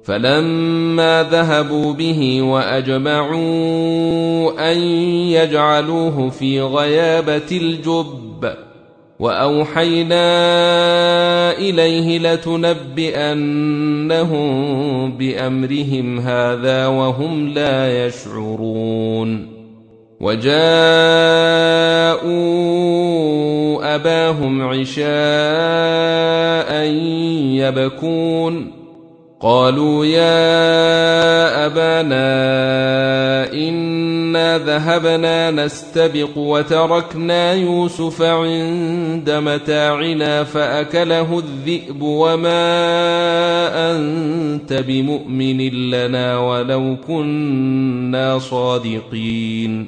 فلما ذهبوا به وأجمعوا أن يجعلوه في غيابة الجب وأوحينا إليه لتنبئنهم بأمرهم هذا وهم لا يشعرون. وجاءوا أباهم عشاء يبكون قالوا يا أبانا إنا ذهبنا نستبق وتركنا يوسف عند متاعنا فأكله الذئب وما أنت بمؤمن لنا ولو كنا صادقين.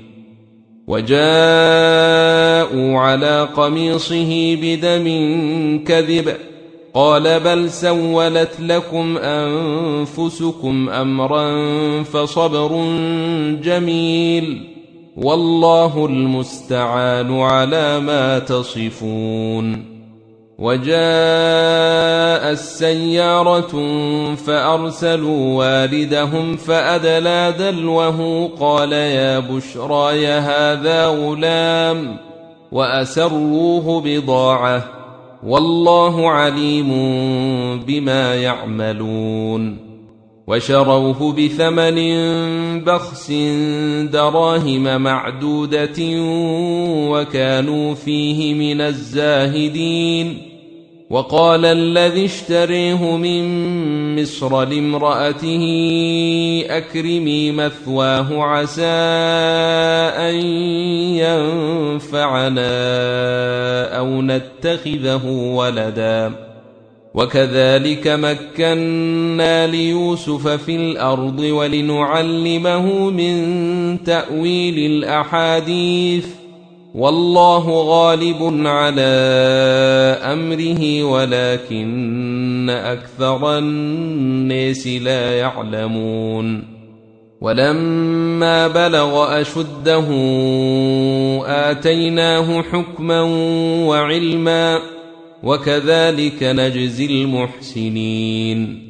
وجاءوا على قميصه بدم كذب قال بل سولت لكم أنفسكم أمرا فصبر جميل والله المستعان على ما تصفون. وجاء السيارة فأرسلوا والدهم فأدلى دلوه قال يا بشرى هذا غلام وأسروه بضاعة والله عليم بما يعملون. وشروه بثمن بخس دراهم معدودة وكانوا فيه من الزاهدين. وقال الذي اشتريه من مصر لامرأته أكرمي مثواه عسى أن ينفعنا أو نتخذه ولدا وكذلك مكنا ليوسف في الأرض ولنعلمه من تأويل الأحاديث والله غالب على أمره ولكن أكثر الناس لا يعلمون. ولما بلغ أشده آتيناه حكما وعلما وكذلك نجزي المحسنين.